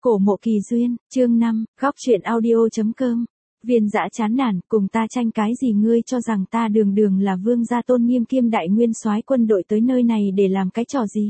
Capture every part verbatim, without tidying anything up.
Cổ Mộ Kỳ Duyên, chương năm, góc truyện audio.com. Viên Dã chán nản, cùng ta tranh cái gì, ngươi cho rằng ta đường đường là vương gia tôn nghiêm kiêm đại nguyên soái quân đội tới nơi này để làm cái trò gì?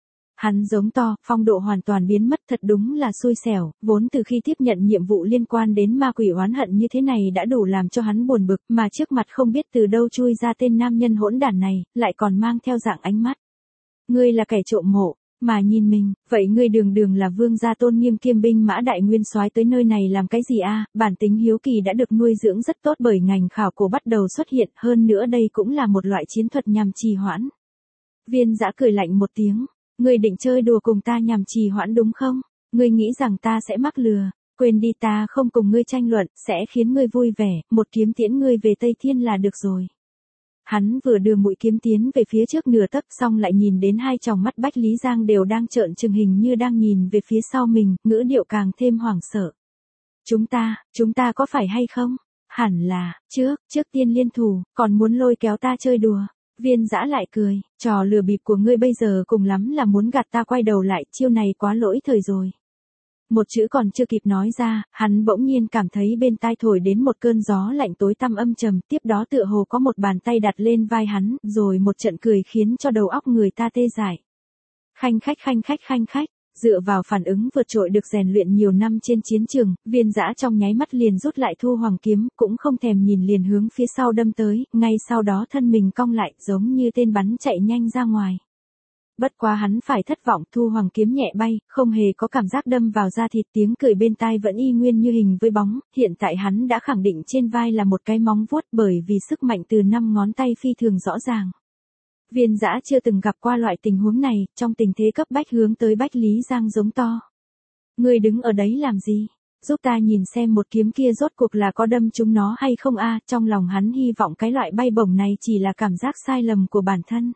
Hắn giống to, phong độ hoàn toàn biến mất, thật đúng là xui xẻo, vốn từ khi tiếp nhận nhiệm vụ liên quan đến ma quỷ oán hận như thế này đã đủ làm cho hắn buồn bực, mà trước mặt không biết từ đâu chui ra tên nam nhân hỗn đản này, lại còn mang theo dạng ánh mắt. Ngươi là kẻ trộm mộ, mà nhìn mình, vậy ngươi đường đường là vương gia tôn nghiêm kiêm binh mã đại nguyên soái tới nơi này làm cái gì a? Bản tính hiếu kỳ đã được nuôi dưỡng rất tốt bởi ngành khảo cổ bắt đầu xuất hiện, hơn nữa đây cũng là một loại chiến thuật nhằm trì hoãn. Viên Dã cười lạnh một tiếng, ngươi định chơi đùa cùng ta nhằm trì hoãn đúng không? Ngươi nghĩ rằng ta sẽ mắc lừa, quên đi, ta không cùng ngươi tranh luận, sẽ khiến ngươi vui vẻ, một kiếm tiễn ngươi về Tây Thiên là được rồi. Hắn vừa đưa mũi kiếm tiến về phía trước nửa tấc, xong lại nhìn đến hai tròng mắt Bách Lý Giang đều đang trợn trừng, hình như đang nhìn về phía sau mình, ngữ điệu càng thêm hoảng sợ. Chúng ta, chúng ta có phải hay không? Hẳn là, trước, trước tiên liên thủ, còn muốn lôi kéo ta chơi đùa. Viên Dã lại cười, trò lừa bịp của ngươi bây giờ cùng lắm là muốn gạt ta quay đầu lại, chiêu này quá lỗi thời rồi. Một chữ còn chưa kịp nói ra, hắn bỗng nhiên cảm thấy bên tai thổi đến một cơn gió lạnh tối tăm âm trầm, tiếp đó tựa hồ có một bàn tay đặt lên vai hắn, rồi một trận cười khiến cho đầu óc người ta tê dại. Khanh khách khanh khách khanh khách, dựa vào phản ứng vượt trội được rèn luyện nhiều năm trên chiến trường, Viên Dã trong nháy mắt liền rút lại Thu Hoàng kiếm, cũng không thèm nhìn liền hướng phía sau đâm tới, ngay sau đó thân mình cong lại, giống như tên bắn chạy nhanh ra ngoài. Bất quá hắn phải thất vọng, Thu Hoàng kiếm nhẹ bay, không hề có cảm giác đâm vào da thịt, tiếng cười bên tai vẫn y nguyên như hình với bóng, hiện tại hắn đã khẳng định trên vai là một cái móng vuốt bởi vì sức mạnh từ năm ngón tay phi thường rõ ràng. Viên Dã chưa từng gặp qua loại tình huống này, trong tình thế cấp bách hướng tới Bách Lý Giang giống to. Ngươi đứng ở đấy làm gì? Giúp ta nhìn xem một kiếm kia rốt cuộc là có đâm trúng nó hay không a? Trong lòng hắn hy vọng cái loại bay bổng này chỉ là cảm giác sai lầm của bản thân.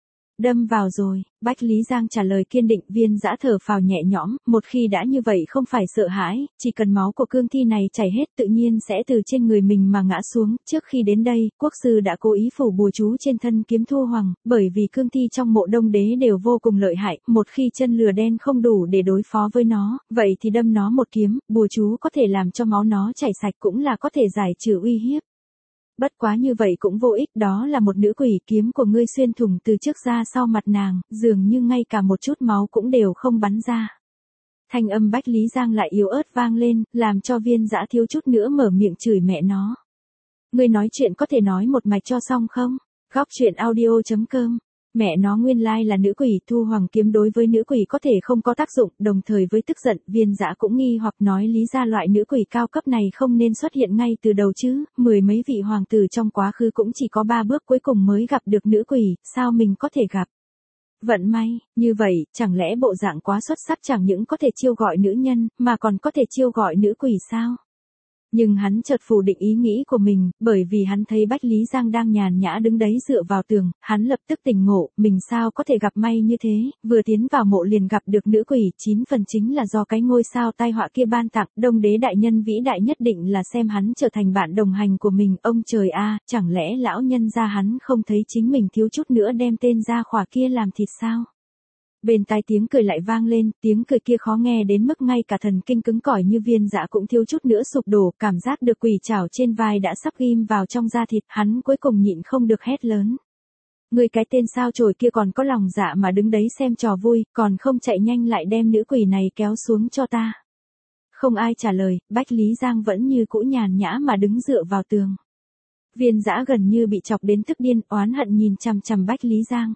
Đâm vào rồi, Bách Lý Giang trả lời kiên định. Viên Dã thở phào nhẹ nhõm, một khi đã như vậy không phải sợ hãi, chỉ cần máu của cương thi này chảy hết tự nhiên sẽ từ trên người mình mà ngã xuống. Trước khi đến đây, quốc sư đã cố ý phủ bùa chú trên thân kiếm Thu Hoàng, bởi vì cương thi trong mộ Đông Đế đều vô cùng lợi hại, một khi chân lừa đen không đủ để đối phó với nó, vậy thì đâm nó một kiếm, bùa chú có thể làm cho máu nó chảy sạch, cũng là có thể giải trừ uy hiếp. Bất quá như vậy cũng vô ích, đó là một nữ quỷ, kiếm của ngươi xuyên thủng từ trước ra sau mặt nàng, dường như ngay cả một chút máu cũng đều không bắn ra. Thanh âm Bách Lý Giang lại yếu ớt vang lên, làm cho Viên Dã thiếu chút nữa mở miệng chửi mẹ nó. Ngươi nói chuyện có thể nói một mạch cho xong không? Góc truyện audio.com. Mẹ nó, nguyên lai là nữ quỷ. Thu Hoàng kiếm đối với nữ quỷ có thể không có tác dụng, đồng thời với tức giận, Viên Dã cũng nghi hoặc nói lý ra loại nữ quỷ cao cấp này không nên xuất hiện ngay từ đầu chứ, mười mấy vị hoàng tử trong quá khứ cũng chỉ có ba bước cuối cùng mới gặp được nữ quỷ, sao mình có thể gặp? Vận may, như vậy, chẳng lẽ bộ dạng quá xuất sắc chẳng những có thể chiêu gọi nữ nhân, mà còn có thể chiêu gọi nữ quỷ sao? Nhưng hắn chợt phủ định ý nghĩ của mình, bởi vì hắn thấy Bách Lý Giang đang nhàn nhã đứng đấy dựa vào tường, hắn lập tức tỉnh ngộ, mình sao có thể gặp may như thế, vừa tiến vào mộ liền gặp được nữ quỷ, chín phần chính là do cái ngôi sao tai họa kia ban tặng. Đông Đế đại nhân vĩ đại nhất định là xem hắn trở thành bạn đồng hành của mình, ông trời a, chẳng lẽ lão nhân gia hắn không thấy chính mình thiếu chút nữa đem tên gia khỏa kia làm thịt sao? Bên tai tiếng cười lại vang lên, tiếng cười kia khó nghe đến mức ngay cả thần kinh cứng cỏi như Viên Dã cũng thiếu chút nữa sụp đổ, cảm giác được quỷ trảo trên vai đã sắp ghim vào trong da thịt, hắn cuối cùng nhịn không được hét lớn. Người cái tên sao chổi kia còn có lòng dạ mà đứng đấy xem trò vui, còn không chạy nhanh lại đem nữ quỷ này kéo xuống cho ta. Không ai trả lời, Bách Lý Giang vẫn như cũ nhàn nhã mà đứng dựa vào tường. Viên Dã gần như bị chọc đến tức điên, oán hận nhìn chằm chằm Bách Lý Giang.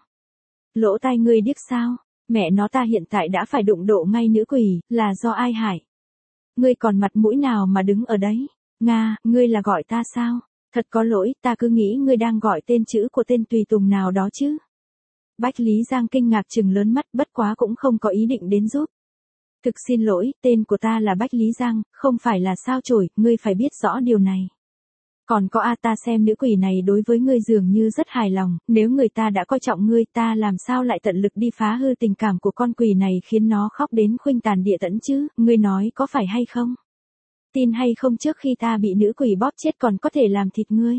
Lỗ tai ngươi điếc sao? Mẹ nó, ta hiện tại đã phải đụng độ ngay nữ quỷ, là do ai hại? Ngươi còn mặt mũi nào mà đứng ở đấy? Nga, ngươi là gọi ta sao? Thật có lỗi, ta cứ nghĩ ngươi đang gọi tên chữ của tên tùy tùng nào đó chứ. Bách Lý Giang kinh ngạc trừng lớn mắt, bất quá cũng không có ý định đến giúp. Thực xin lỗi, tên của ta là Bách Lý Giang, không phải là sao chổi, ngươi phải biết rõ điều này. Còn có a, ta xem nữ quỷ này đối với ngươi dường như rất hài lòng, nếu người ta đã coi trọng ngươi, ta làm sao lại tận lực đi phá hư tình cảm của con quỷ này khiến nó khóc đến khuynh tàn địa tẫn chứ, ngươi nói có phải hay không? Tin hay không, trước khi ta bị nữ quỷ bóp chết còn có thể làm thịt ngươi.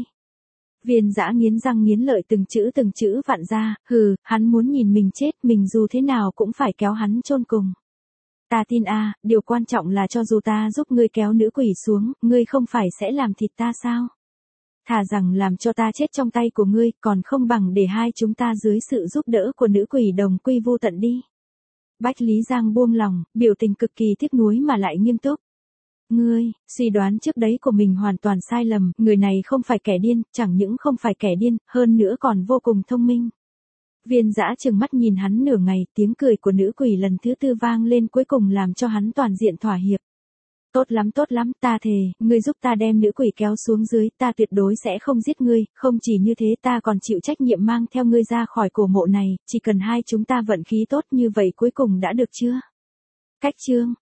Viên Dã nghiến răng nghiến lợi từng chữ từng chữ vặn ra, hừ, hắn muốn nhìn mình chết, mình dù thế nào cũng phải kéo hắn chôn cùng. Ta tin a, điều quan trọng là cho dù ta giúp ngươi kéo nữ quỷ xuống, ngươi không phải sẽ làm thịt ta sao? Thà rằng làm cho ta chết trong tay của ngươi, còn không bằng để hai chúng ta dưới sự giúp đỡ của nữ quỷ đồng quy vu tận đi. Bách Lý Giang buông lòng, biểu tình cực kỳ tiếc nuối mà lại nghiêm túc. Ngươi, suy đoán trước đấy của mình hoàn toàn sai lầm, người này không phải kẻ điên, chẳng những không phải kẻ điên, hơn nữa còn vô cùng thông minh. Viên Dã trừng mắt nhìn hắn nửa ngày, tiếng cười của nữ quỷ lần thứ tư vang lên cuối cùng làm cho hắn toàn diện thỏa hiệp. Tốt lắm tốt lắm, ta thề, ngươi giúp ta đem nữ quỷ kéo xuống dưới, ta tuyệt đối sẽ không giết ngươi, không chỉ như thế ta còn chịu trách nhiệm mang theo ngươi ra khỏi cổ mộ này, chỉ cần hai chúng ta vận khí tốt như vậy cuối cùng đã được chưa? Cách chương